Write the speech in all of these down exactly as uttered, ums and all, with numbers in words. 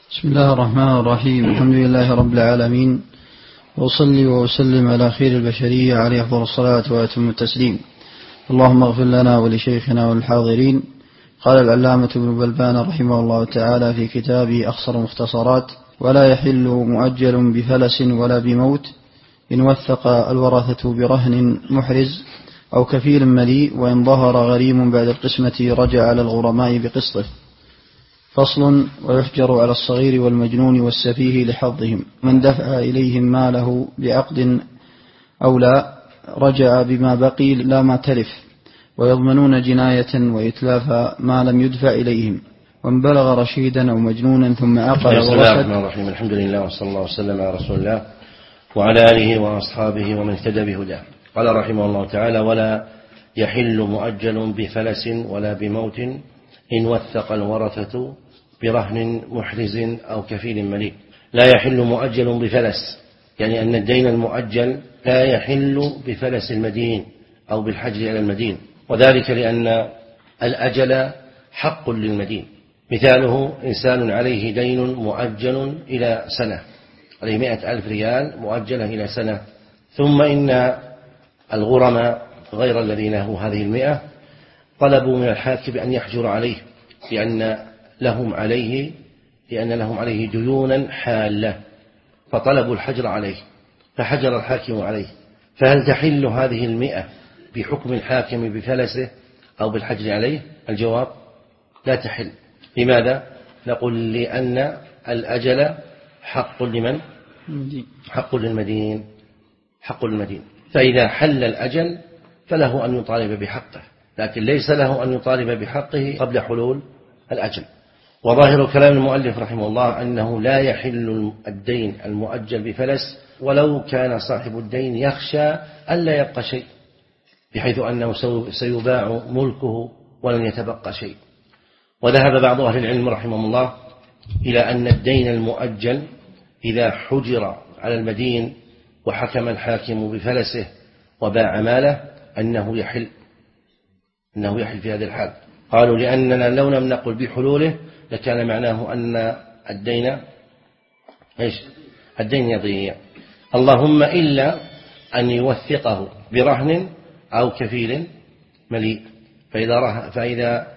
بسم الله الرحمن الرحيم. الحمد لله رب العالمين، وأصلي وأسلم على خير البشرية عليه أفضل الصلاة وأتم التسليم. اللهم اغفر لنا ولشيخنا والحاضرين. قال العلامة ابن بلبان رحمه الله تعالى في كتابه أخصر مختصرات: ولا يحل مؤجل بفلس ولا بموت إن وثق الورثة برهن محرز أو كفيل مليء، وإن ظهر غريم بعد القسمة رجع على الغرماء بقسطه. فصل: ويحجر على الصغير والمجنون والسفيه لحظهم، من دفع إليهم ماله بعقد أو لا رجع بما بقي لا ما تلف، ويضمنون جناية وإتلاف ما لم يدفع إليهم، وان بلغ رشيدا أو مجنونا ثم عقل ورثة. بسم الله الرحمن الرحيم. الحمد لله وصلى الله وسلم على رسول الله وعلى آله وأصحابه ومن اهتدى بهداه. قال رحمه الله تعالى: ولا يحل مؤجل بفلس ولا بموت إن وثق الورثة برهن محرز أو كفيل مليء. لا يحل مؤجل بفلس، يعني أن الدين المؤجل لا يحل بفلس المدين أو بالحجر على المدين، وذلك لأن الأجل حق للمدين. مثاله: إنسان عليه دين مؤجل إلى سنة، عليه مئة ألف ريال مؤجلة إلى سنة، ثم إن الغرماء غير الذين له هذه المئة طلبوا من الحاكم بأن يحجر عليه لأن لهم عليه لأن لهم عليه ديونا حالة، فطلبوا الحجر عليه، فحجر الحاكم عليه. فهل تحل هذه المئة بحكم الحاكم بفلسه أو بالحجر عليه؟ الجواب: لا تحل. لماذا؟ نقول: لأن الأجل حق لمن؟ حق للمدين حق للمدين فإذا حل الأجل فله أن يطالب بحقه، لكن ليس له أن يطالب بحقه قبل حلول الأجل. وظاهر كلام المؤلف رحمه الله أنه لا يحل الدين المؤجل بفلس ولو كان صاحب الدين يخشى ألا يبقى شيء، بحيث أنه سيباع ملكه ولن يتبقى شيء. وذهب بعض أهل العلم رحمه الله إلى أن الدين المؤجل إذا حجر على المدين وحكم الحاكم بفلسه وباع ماله أنه يحل أنه يحل في هذه الحال. قالوا: لأننا لو لم نقل بحلوله لكان معناه أن الدين إيش؟ الدين يضيع، اللهم إلا أن يوثقه برهن أو كفيل مليء. فإذا رهن فإذا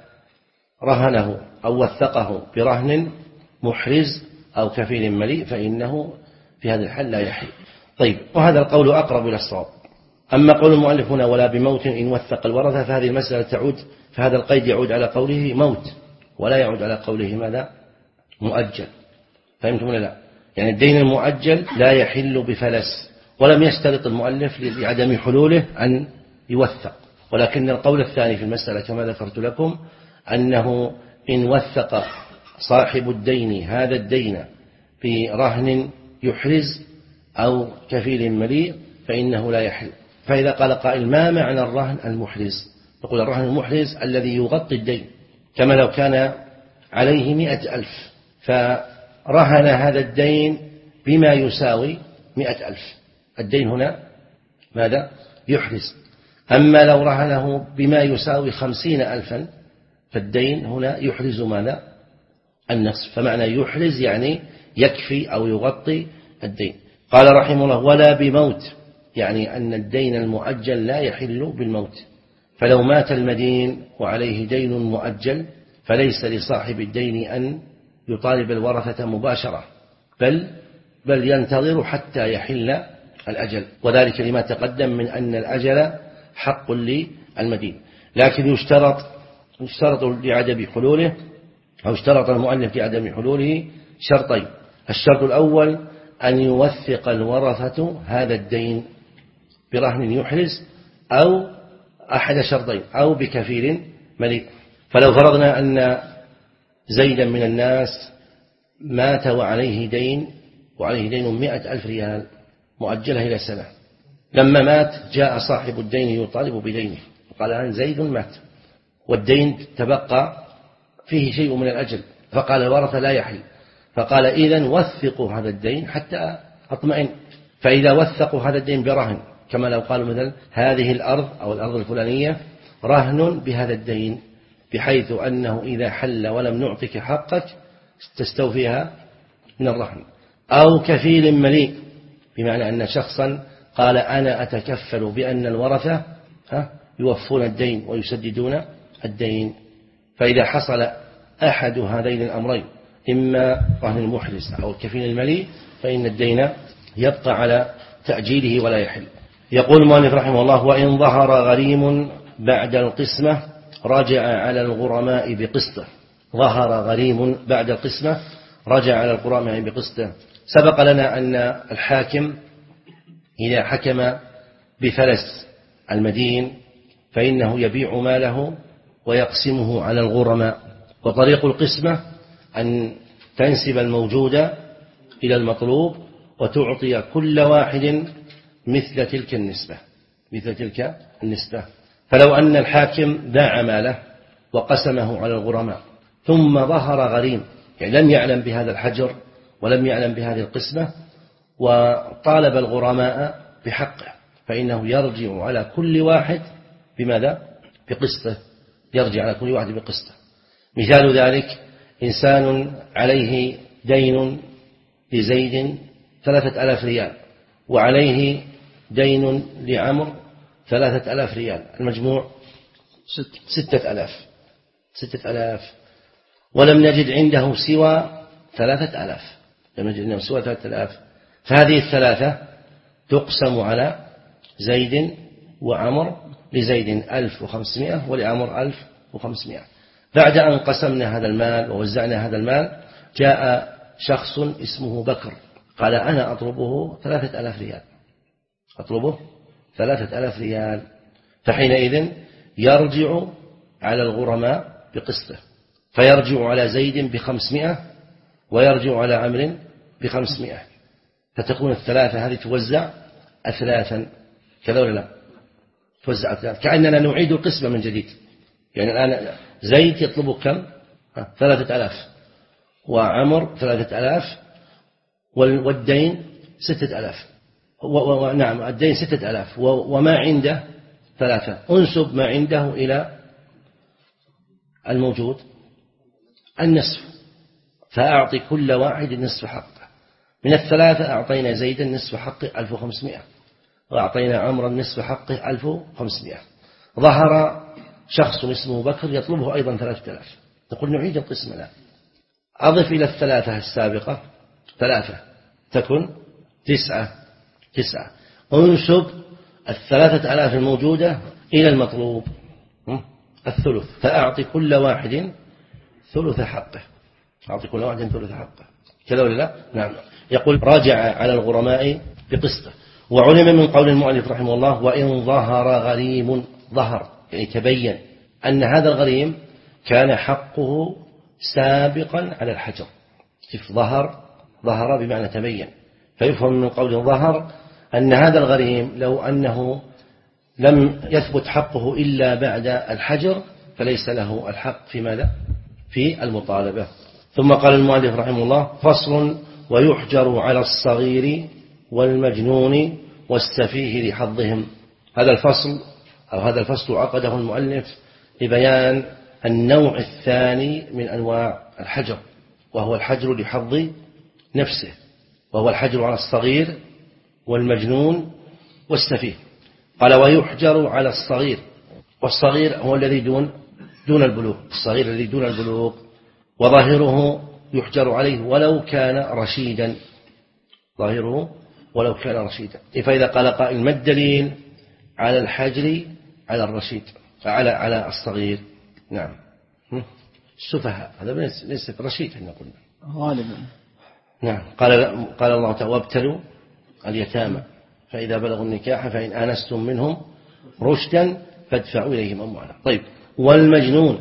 رهنه أو وثقه برهن محرز أو كفيل مليء فإنه في هذا الحال لا يحل. طيب، وهذا القول أقرب إلى الصواب. أما قول المؤلف هنا: ولا بموت إن وثق الورثة، فهذه المسألة تعود، فهذا القيد يعود على قوله موت ولا يعود على قوله ماذا؟ مؤجل. فهمتم ولا لا؟ يعني الدين المؤجل لا يحل بفلس، ولم يشترط المؤلف لعدم حلوله أن يوثق، ولكن القول الثاني في المسألة كما ذكرت لكم أنه إن وثق صاحب الدين هذا الدين برهن يحرز أو كفيل مليء فإنه لا يحل. فإذا قال قائل: ما معنى الرهن المحرز؟ نقول: الرهن المحرز الذي يغطي الدين، كما لو كان عليه مئة ألف فرهن هذا الدين بما يساوي مئة ألف، الدين هنا ماذا؟ يحرز. أما لو رهنه بما يساوي خمسين ألفا فالدين هنا يحرز ماذا؟ النصف. فمعنى يحرز يعني يكفي أو يغطي الدين. قال رحمه الله: ولا بموت، يعني أن الدين المؤجل لا يحل بالموت. فلو مات المدين وعليه دين مؤجل فليس لصاحب الدين أن يطالب الورثة مباشرة، بل بل ينتظر حتى يحل الأجل، وذلك لما تقدم من أن الأجل حق للمدين. لكن يشترط يشترط لعدم حلوله، أو اشترط المؤلف لعدم حلوله شرطين: الشرط الأول أن يوثق الورثة هذا الدين برهن يحرز، أو أحد شرطين، أو بكفيل مليء. فلو فرضنا أن زيدا من الناس مات وعليه دين وعليه دين مئة ألف ريال مؤجلة إلى سنة، لما مات جاء صاحب الدين يطالب بدينه، قال: أن زيد مات والدين تبقى فيه شيء من الأجل، فقال الورثة: لا يحل. فقال: إذن وثقوا هذا الدين حتى أطمئن. فإذا وثقوا هذا الدين برهن، كما لو قالوا مثلا: هذه الأرض أو الأرض الفلانية رهن بهذا الدين، بحيث أنه إذا حل ولم نعطك حقك تستوفيها من الرهن، أو كفيل مليء، بمعنى أن شخصا قال أنا أتكفل بأن الورثة يوفون الدين ويسددون الدين. فإذا حصل أحد هذين الأمرين، إما رهن المحرز أو الكفيل المليء، فإن الدين يبقى على تأجيله ولا يحل. يقول المؤلف رحمه الله: وإن ظهر غريم بعد القسمة رجع على الغرماء بقسطه. ظهر غريم بعد القسمة رجع على الغرماء بقسطه. سبق لنا أن الحاكم إذا حكم بفلس المدين فإنه يبيع ماله ويقسمه على الغرماء، وطريق القسمة أن تنسب الموجود إلى المطلوب وتعطي كل واحد مثل تلك النسبة مثل تلك النسبة. فلو أن الحاكم باع ماله وقسمه على الغرماء ثم ظهر غريم، يعني لم يعلم بهذا الحجر ولم يعلم بهذه القسمة وطالب الغرماء بحقه، فإنه يرجع على كل واحد بماذا؟ بقسطه. يرجع على كل واحد بقسطه. مثال ذلك: إنسان عليه دين لزيد ثلاثة آلاف ريال، وعليه دين لعمر ثلاثة آلاف ريال، المجموع ستة آلاف ستة آلاف ولم نجد عنده سوى ثلاثة آلاف لم نجد عنده سوى ثلاثة آلاف فهذه الثلاثة تقسم على زيد وعمر. لزيد ألف وخمسمائة ولعمر ألف وخمسمائة. بعد أن قسمنا هذا المال ووزعنا هذا المال جاء شخص اسمه بكر قال أنا أطلبه ثلاثة آلاف ريال أطلبه ثلاثة آلاف ريال فحينئذ يرجع على الغرماء بقسطه، فيرجع على زيد بخمسمائة ويرجع على عمر بخمسمائة، فتكون الثلاثة هذه توزع أثلاثا كذا ولا لا؟ توزع أثلاثا، كأننا نعيد القسمة من جديد. يعني الآن زيد يطلب كم؟ ثلاثة آلاف، وعمر ثلاثة آلاف، والدين ستة آلاف. ونعم الدين ستة آلاف وما عنده ثلاثة. أنسب ما عنده إلى الموجود النصف، فأعطي كل واحد نصف حقه. من الثلاثة أعطينا زيدا نصف حقه ألف وخمسمائة، وأعطينا عمرا نصف حقه ألف وخمسمائة. ظهر شخص اسمه بكر يطلبه أيضا ثلاثة آلاف، نقول نعيد القسمة. لا، أضف إلى الثلاثة السابقة ثلاثة تكن تسعة تسعة. أنسب الثلاثة آلاف الموجودة إلى المطلوب الثلث، فأعطي كل واحد ثلث حقه أعطي كل واحد ثلث حقه كذا ولا لا؟ نعم. يقول راجع على الغرماء بقسطه. وعلم من قول المؤلف رحمه الله: وإن ظهر غريم. ظهر يعني تبين أن هذا الغريم كان حقه سابقا على الحجر. كيف ظهر؟ ظهر بمعنى تبين، فيفهم من قول ظهر أن هذا الغريم لو أنه لم يثبت حقه إلا بعد الحجر فليس له الحق في ماذا؟ في المطالبة. ثم قال المؤلف رحمه الله: فصل: ويحجر على الصغير والمجنون والسفيه لحظهم. هذا الفصل أو هذا الفصل عقده المؤلف لبيان النوع الثاني من أنواع الحجر، وهو الحجر لحظ نفسه، وهو الحجر على الصغير والمجنون والسفيه. قال: ويحجر على الصغير. والصغير هو الذي دون دون البلوغ، الصغير الذي دون البلوغ، وظاهره يحجر عليه ولو كان رشيدا، ظاهره ولو كان رشيدا. فإذا قال قائل: ما الدليل على الحجر على الرشيد على على الصغير؟ نعم، السفهاء، هذا ليس رشيد احنا قلنا غالبا. نعم. قال قال الله تعالى: وابتلوا اليتامى فإذا بلغوا النكاح فإن آنستم منهم رشدا فادفعوا إليهم أموالهم. طيب، والمجنون.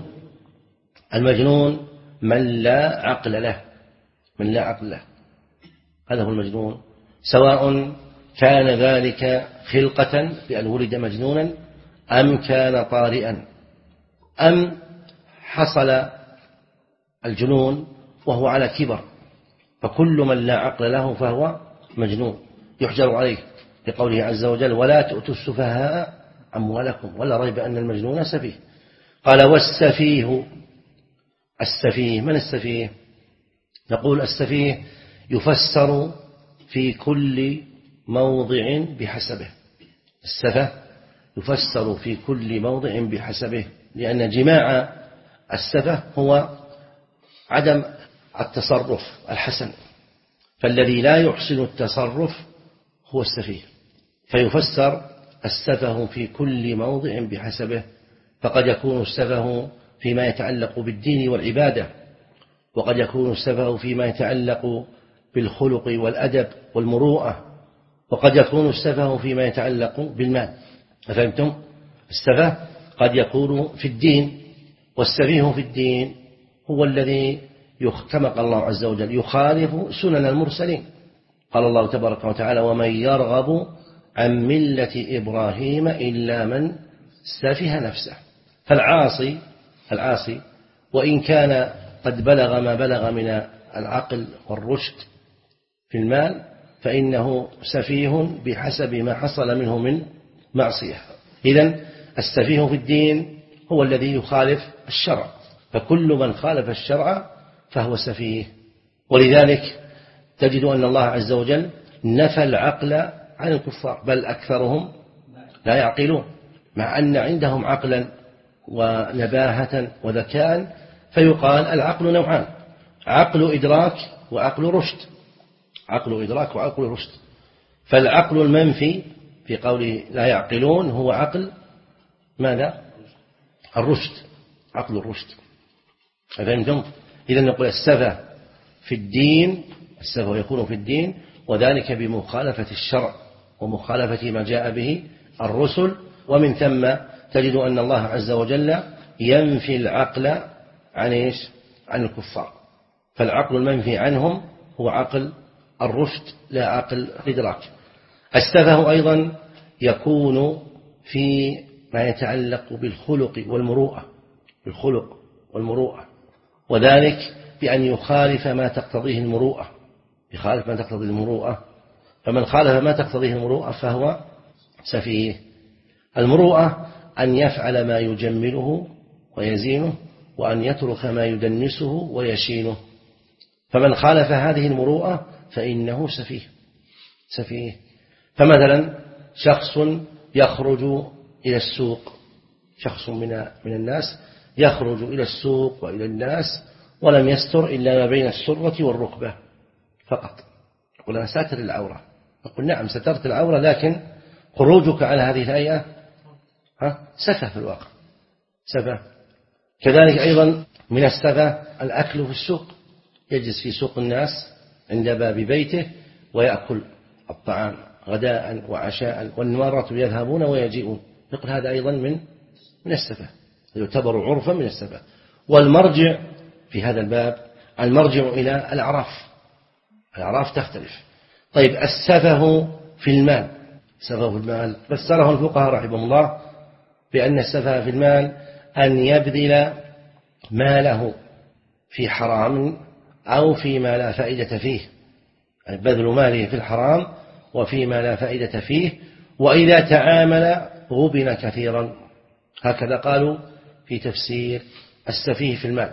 المجنون من لا عقل له من لا عقل له هذا هو المجنون، سواء كان ذلك خلقة بأن ولد مجنونا أم كان طارئا أم حصل الجنون وهو على كبر، فكل من لا عقل له فهو مجنون يحجر عليه، لقوله عز وجل: ولا تؤتوا السفهاء أموالكم، ولا ريب أن المجنون سفيه. قال: والسفيه. السفيه من السفيه؟ نقول السفيه يفسر في كل موضع بحسبه. السفه يفسر في كل موضع بحسبه، لأن جماع السفه هو عدم التصرف الحسن، فالذي لا يحسن التصرف هو السفيه، فيفسر السفه في كل موضع بحسبه. فقد يكون السفه فيما يتعلق بالدين والعبادة، وقد يكون السفه فيما يتعلق بالخلق والأدب والمروءة، وقد يكون السفه فيما يتعلق بالمال. فهمتم؟ السفه قد يكون في الدين، والسفيه في الدين هو الذي كما قال الله عز وجل يخالف سنن المرسلين. قال الله تبارك وتعالى: ومن يرغب عن ملة إبراهيم إلا من سفه نفسه. فالعاصي العاصي وإن كان قد بلغ ما بلغ من العقل والرشد في المال، فإنه سفيه بحسب ما حصل منه من معصية. إذن السفيه في الدين هو الذي يخالف الشرع، فكل من خالف الشرع فهو سفيه. ولذلك تجد أن الله عز وجل نفى العقل عن الكفار، بل أكثرهم لا يعقلون، مع أن عندهم عقلا ونباهة وذكاء. فيقال العقل نوعان: عقل إدراك وعقل رشد. عقل إدراك وعقل رشد. فالعقل المنفي في قوله لا يعقلون هو عقل ماذا؟ الرشد، عقل الرشد. فهمتم؟ إذا نقول السفه في الدين، السفه يكون في الدين، وذلك بمخالفة الشرع ومخالفة ما جاء به الرسل. ومن ثم تجد أن الله عز وجل ينفي العقل عن إيش؟ عن الكفار. فالعقل المنفي عنهم هو عقل الرشد لا عقل الإدراك. السفه أيضا يكون في ما يتعلق بالخلق والمروءة، بالخلق والمروءة، وذلك بأن يخالف ما تقتضيه المروءة، يخالف ما تقتضيه المروءة. فمن خالف ما تقتضيه المروءة فهو سفيه. المروءة أن يفعل ما يجمله ويزينه، وأن يترك ما يدنسه ويشينه. فمن خالف هذه المروءة فإنه سفيه سفيه. فمثلا شخص يخرج إلى السوق، شخص من من الناس يخرج إلى السوق وإلى الناس ولم يستر إلا ما بين السرة والركبة فقط. يقول أنا ساتر العورة. نقول نعم سترت العورة، لكن خروجك على هذه الهيئة سفه في الواقع، سفه. كذلك أيضا من السفه الأكل في السوق، يجلس في سوق الناس عند باب بيته ويأكل الطعام غداء وعشاء، والمرة يذهبون ويجيئون. يقول هذا أيضا من من السفه، يعتبر عرفا من السفه. والمرجع في هذا الباب المرجع إلى الأعراف، الأعراف تختلف. طيب السفه في المال، السفه في المال فسره الفقهاء رحمهم الله بأن السفه في المال أن يبذل ماله في حرام أو فيما لا فائدة فيه، يعني بذل ماله في الحرام وفيما لا فائدة فيه. وإذا تعامل غبن كثيرا. هكذا قالوا في تفسير السفيه في المال.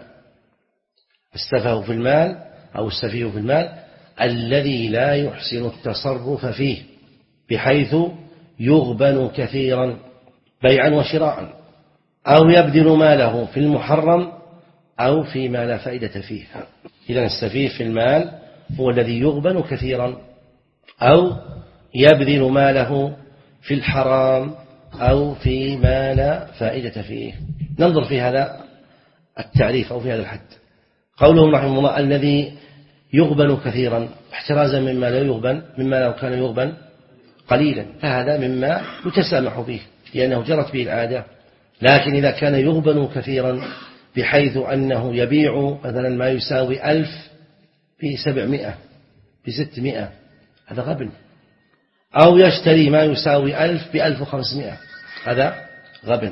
السفه في المال أو السفيه في المال الذي لا يحسن التصرف فيه بحيث يغبن كثيرا بيعا وشراء، أو يبذل ماله في المحرم أو فيما لا فائدة فيه. إذن السفيه في المال هو الذي يغبن كثيرا أو يبذل ماله في الحرام أو فيما لا فائدة فيه. ننظر في هذا التعريف أو في هذا الحد. قولهم رحمه الله الذي يغبن كثيرا احترازا مما لا يغبن، مما لو كان يغبن قليلا، فهذا مما يتسامح به لأنه جرت به العادة. لكن إذا كان يغبن كثيرا بحيث أنه يبيع مثلا ما يساوي ألف في سبعمائة في ستمائة، هذا غبن. أو يشتري ما يساوي ألف بألف وخمسمائة، هذا غبن.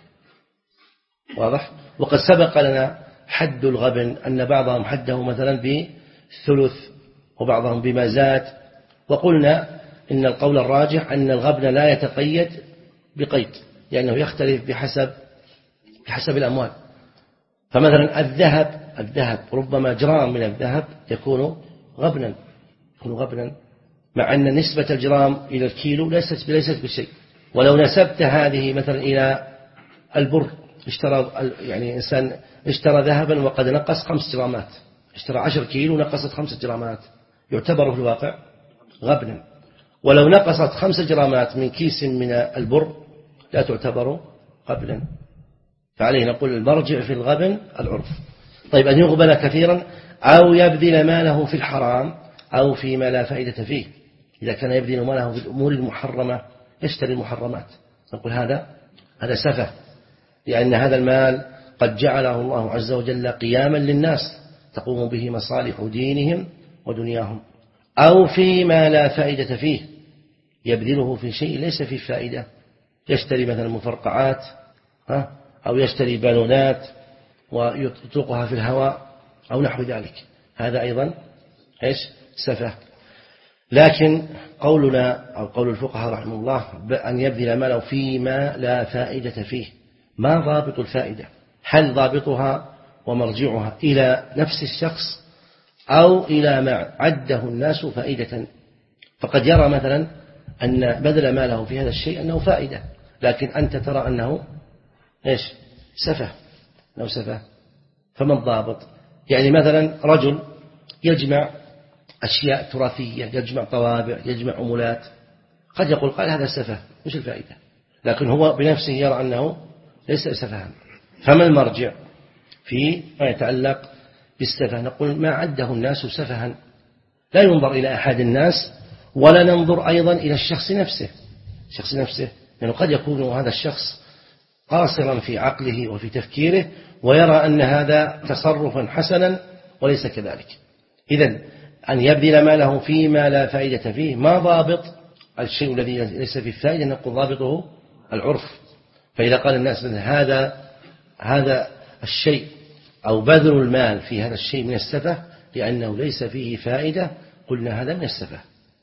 واضح؟ وقد سبق لنا حد الغبن أن بعضهم حده مثلا بثلث وبعضهم بما زاد، وقلنا إن القول الراجح أن الغبن لا يتقيد بقيد، لأنه يختلف بحسب بحسب الأموال. فمثلا الذهب الذهب ربما جرام من الذهب يكون غبنا، يكون غبنا، مع أن نسبة الجرام إلى الكيلو ليست ليست بشيء. ولو نسبت هذه مثلا إلى البر، اشترى يعني إنسان اشترى ذهبا وقد نقص خمس جرامات، اشترى عشر كيلو نقصت خمس جرامات، يعتبر في الواقع غبنا. ولو نقصت خمس جرامات من كيس من البر لا تعتبر غبنا. فعليه نقول المرجع في الغبن العرف. طيب أن يغبن كثيرا أو يبذل ماله في الحرام أو فيما لا فائدة فيه. إذا كان يبذل ماله في الأمور المحرمة يشتري المحرمات، نقول هذا هذا سفه، لأن هذا المال قد جعله الله عز وجل قياما للناس تقوم به مصالح دينهم ودنياهم. أو فيما لا فائدة فيه، يبذله في شيء ليس فيه فائدة، يشتري مثلا مفرقعات أو يشتري بالونات ويطلقها في الهواء أو نحو ذلك، هذا أيضا إيش سفه. لكن قولنا أو قول الفقهاء رحمه الله أن يبذل ماله فيما لا فائدة فيه، ما ضابط الفائدة؟ هل ضابطها ومرجعها إلى نفس الشخص أو إلى ما عده الناس فائدة؟ فقد يرى مثلا أن بذل ماله في هذا الشيء أنه فائدة، لكن أنت ترى أنه إيش سفه، أنه سفه. فما الضابط؟ يعني مثلا رجل يجمع أشياء تراثية، يجمع طوابع، يجمع عملات، قد يقول قال هذا سفه، مش الفائدة، لكن هو بنفسه يرى أنه ليس سفها. فما المرجع في ما يتعلق بالسفه؟ نقول ما عده الناس سفها، لا ينظر إلى أحد الناس ولا ننظر أيضا إلى الشخص نفسه الشخص نفسه لأنه قد يكون هذا الشخص قاصرا في عقله وفي تفكيره ويرى أن هذا تصرفا حسنا وليس كذلك. إذن أن يبذل ماله فيما لا فائدة فيه، ما ضابط الشيء الذي ليس فيه فائدة؟ نقول ضابطه العرف. فإذا قال الناس هذا هذا الشيء أو بذل المال في هذا الشيء من السفه لأنه ليس فيه فائدة، قلنا هذا من السفه،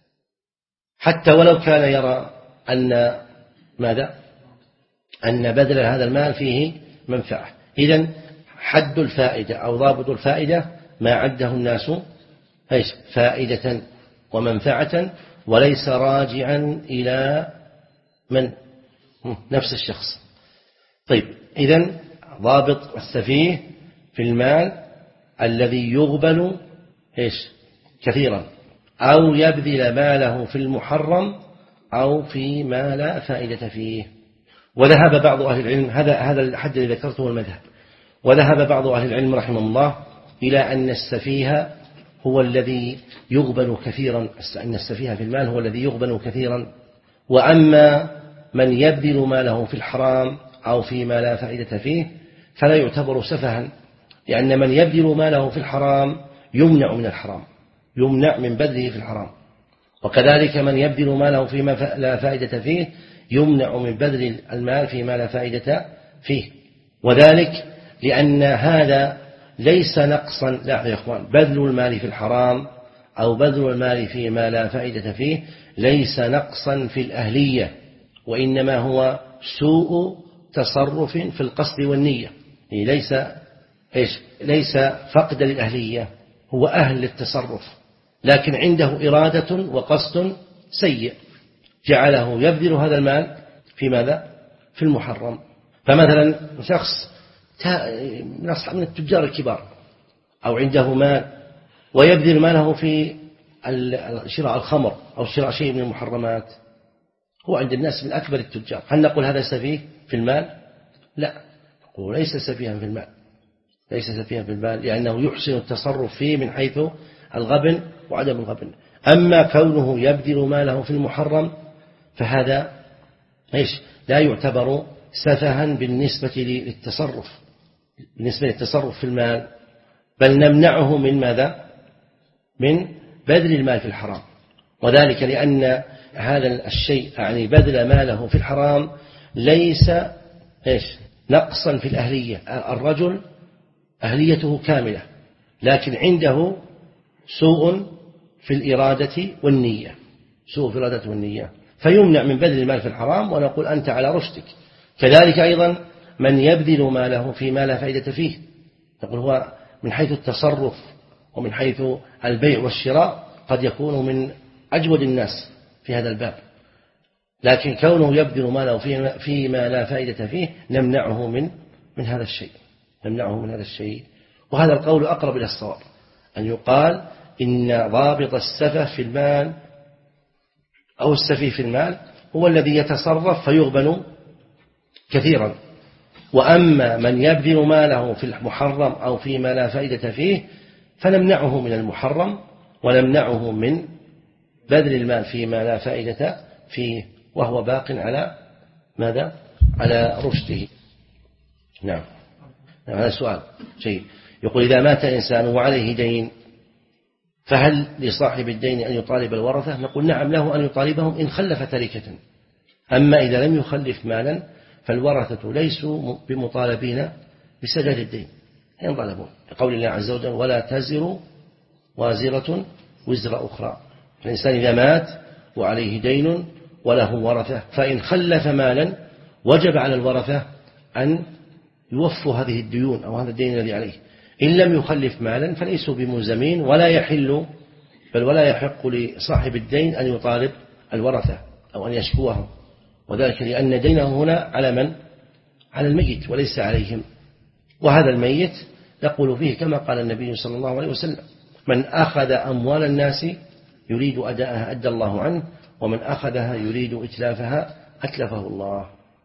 حتى ولو كان يرى أن ماذا أن بذل هذا المال فيه منفعة. إذن حد الفائدة أو ضابط الفائدة ما عده الناس إيش فائدة ومنفعة، وليس راجعا إلى من نفس الشخص. طيب إذن ضابط السفيه في المال الذي يغبن إيش كثيرا أو يبذل ماله في المحرم أو في ما لا فائدة فيه. وذهب بعض أهل العلم، هذا هذا الحد الذي ذكرته المذهب، وذهب بعض أهل العلم رحمه الله إلى أن السفيه هو الذي يغبن كثيرا، أن السفيه في المال هو الذي يغبن كثيرا. وأما من يبذل ماله في الحرام أو فيما لا فائدة فيه فلا يعتبر سفها، لأن من يبذل ماله في الحرام يمنع من الحرام، يمنع من بذله في الحرام. وكذلك من يبذل ماله فيما لا فائدة فيه يمنع من بذل المال فيما لا فائدة فيه. وذلك لأن هذا ليس نقصا، لا يا إخوان، بذل المال في الحرام أو بذل المال فيما لا فائدة فيه ليس نقصا في الأهلية، وإنما هو سوء تصرف في القصد والنية. ليس إيش ليس فقد للأهلية، هو أهل للتصرف لكن عنده إرادة وقصد سيء جعله يبذل هذا المال في ماذا؟ في المحرم. فمثلا شخص من التجار الكبار أو عنده مال ويبذل ماله في شراء الخمر أو شراء شيء من المحرمات، هو عند الناس من أكبر التجار، هل نقول هذا سفيه في المال؟ لا، نقول ليس سفيها في المال، ليس سفيها في المال لأنه يحسن التصرف فيه من حيث الغبن وعدم الغبن. أما كونه يبذل ماله في المحرم فهذا إيش لا يعتبر سفها بالنسبة للتصرف بالنسبة للتصرف في المال، بل نمنعه من ماذا؟ من بذل المال في الحرام. وذلك لأن هذا الشيء يعني بذل ماله في الحرام ليس إيش نقصا في الأهلية، الرجل أهليته كاملة لكن عنده سوء في الإرادة والنية، سوء في الإرادة والنية، فيمنع من بذل المال في الحرام ونقول أنت على رشدك. كذلك أيضا من يبذل ماله فيما لا فائدة فيه، نقول هو من حيث التصرف ومن حيث البيع والشراء قد يكون من أجود الناس في هذا الباب، لكن كونه يبذل ماله فيما لا فائدة فيه نمنعه من من هذا الشيء نمنعه من هذا الشيء وهذا القول أقرب إلى الصواب، أن يقال إن ضابط السفه في المال أو السفيه في المال هو الذي يتصرف فيغبن كثيرا، وأما من يبذل ماله في المحرم أو فيما لا فائدة فيه فنمنعه من المحرم ونمنعه من بذل المال فيما لا فائدة فيه وهو باق على ماذا؟ على رشده. نعم هذا السؤال شيء يقول إذا مات إنسان وعليه دين فهل لصاحب الدين أن يطالب الورثة؟ نقول نعم له أن يطالبهم إن خلف تركة، أما إذا لم يخلف مالا فالورثة ليسوا بمطالبين بسداد الدين ينطلبون، لقول الله عز وجل ولا تزر وازرة وزر أخرى. الإنسان إذا مات وعليه دين وله ورثة فإن خلف مالا وجب على الورثة أن يوفوا هذه الديون أو هذا الدين الذي عليه، إن لم يخلف مالا فليسوا بملزمين ولا يحل بل ولا يحق لصاحب الدين أن يطالب الورثة أو أن يشكوهم، وذلك لأن دينه هنا على من؟ على الميت وليس عليهم، وهذا الميت يقول فيه كما قال النبي صلى الله عليه وسلم من أخذ أموال الناس يريد أداءها أدى الله عنه ومن أخذها يريد إتلافها أتلفه الله.